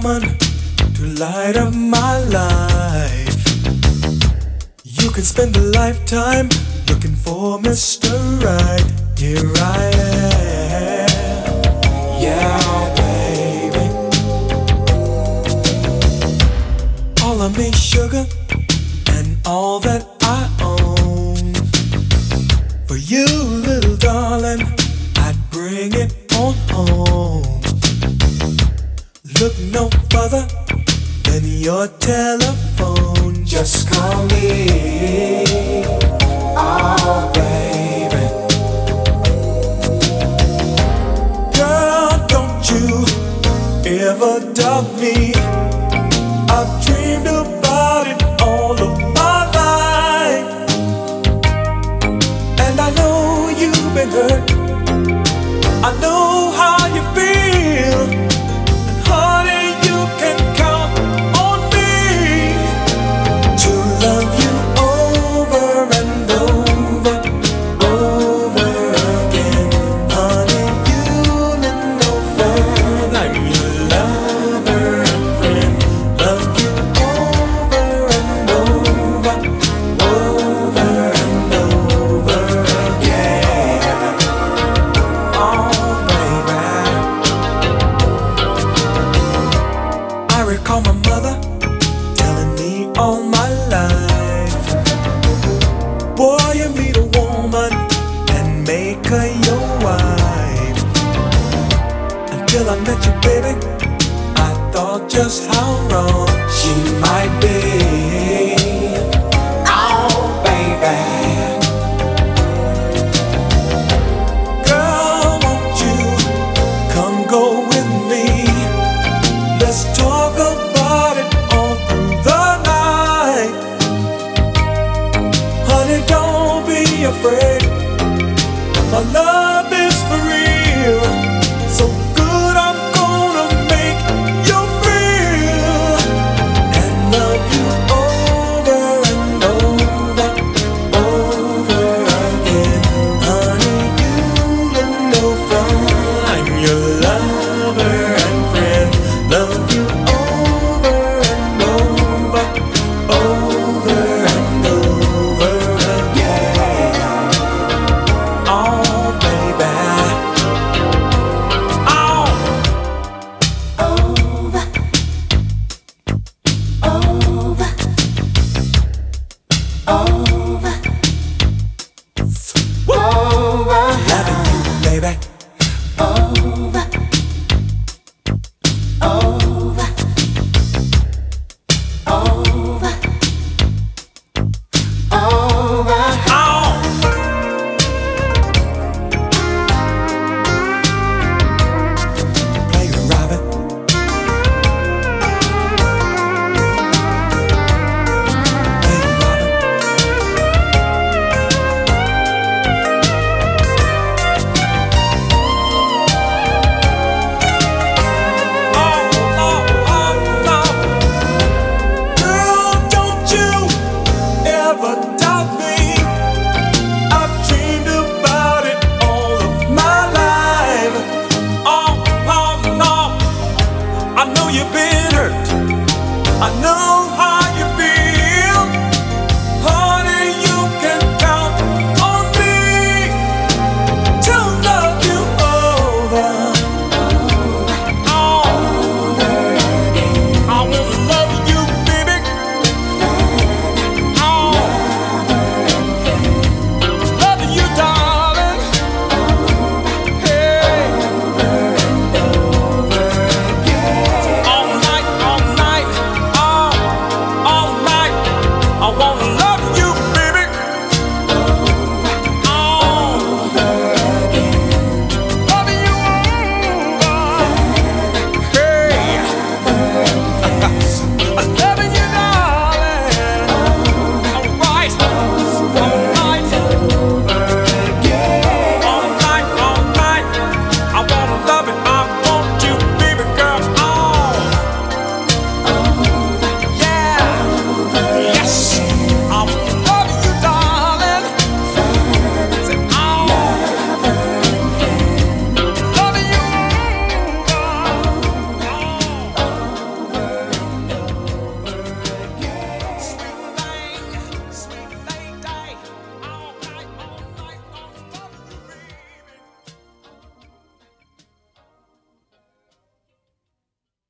woman to light up my life. You can spend a lifetime looking for Mr. Right. Here I am, yeah, baby. All of me sugar and all that I own. For you, little darling, I'd bring it on home. Look no further than your telephone. Just call me, oh baby. Girl, don't you ever doubt me. I've dreamed about it all of my life, and I know you've been hurt. I know how you feel. Honey, you can count on me to love you over and over, over again. Honey, you need no friend. I'm your lover and friend. Love you over and over, over and over again. Oh, baby. I recall my mother telling me all my life, boy, you meet a woman and make her your wife. Until I met you, baby, I thought just how wrong she might be. Oh, baby. Girl, won't you come go with me? Let's talk about it all through the night. Honey, don't be afraid. My love is for real. So good, I'm gonna make you feel and love you over and over, over again. Honey, you look no fun. I'm your lover and friend. Love you over and over, over and over again. Oh, baby. Oh. Over, over, over, over, Loving you, baby. over, over, over, over. Oh. Play Robin. Play Robin. Girl, don't you ever doubt me. I've dreamed about it all of my life. Oh, no. I know you've been hurt. I know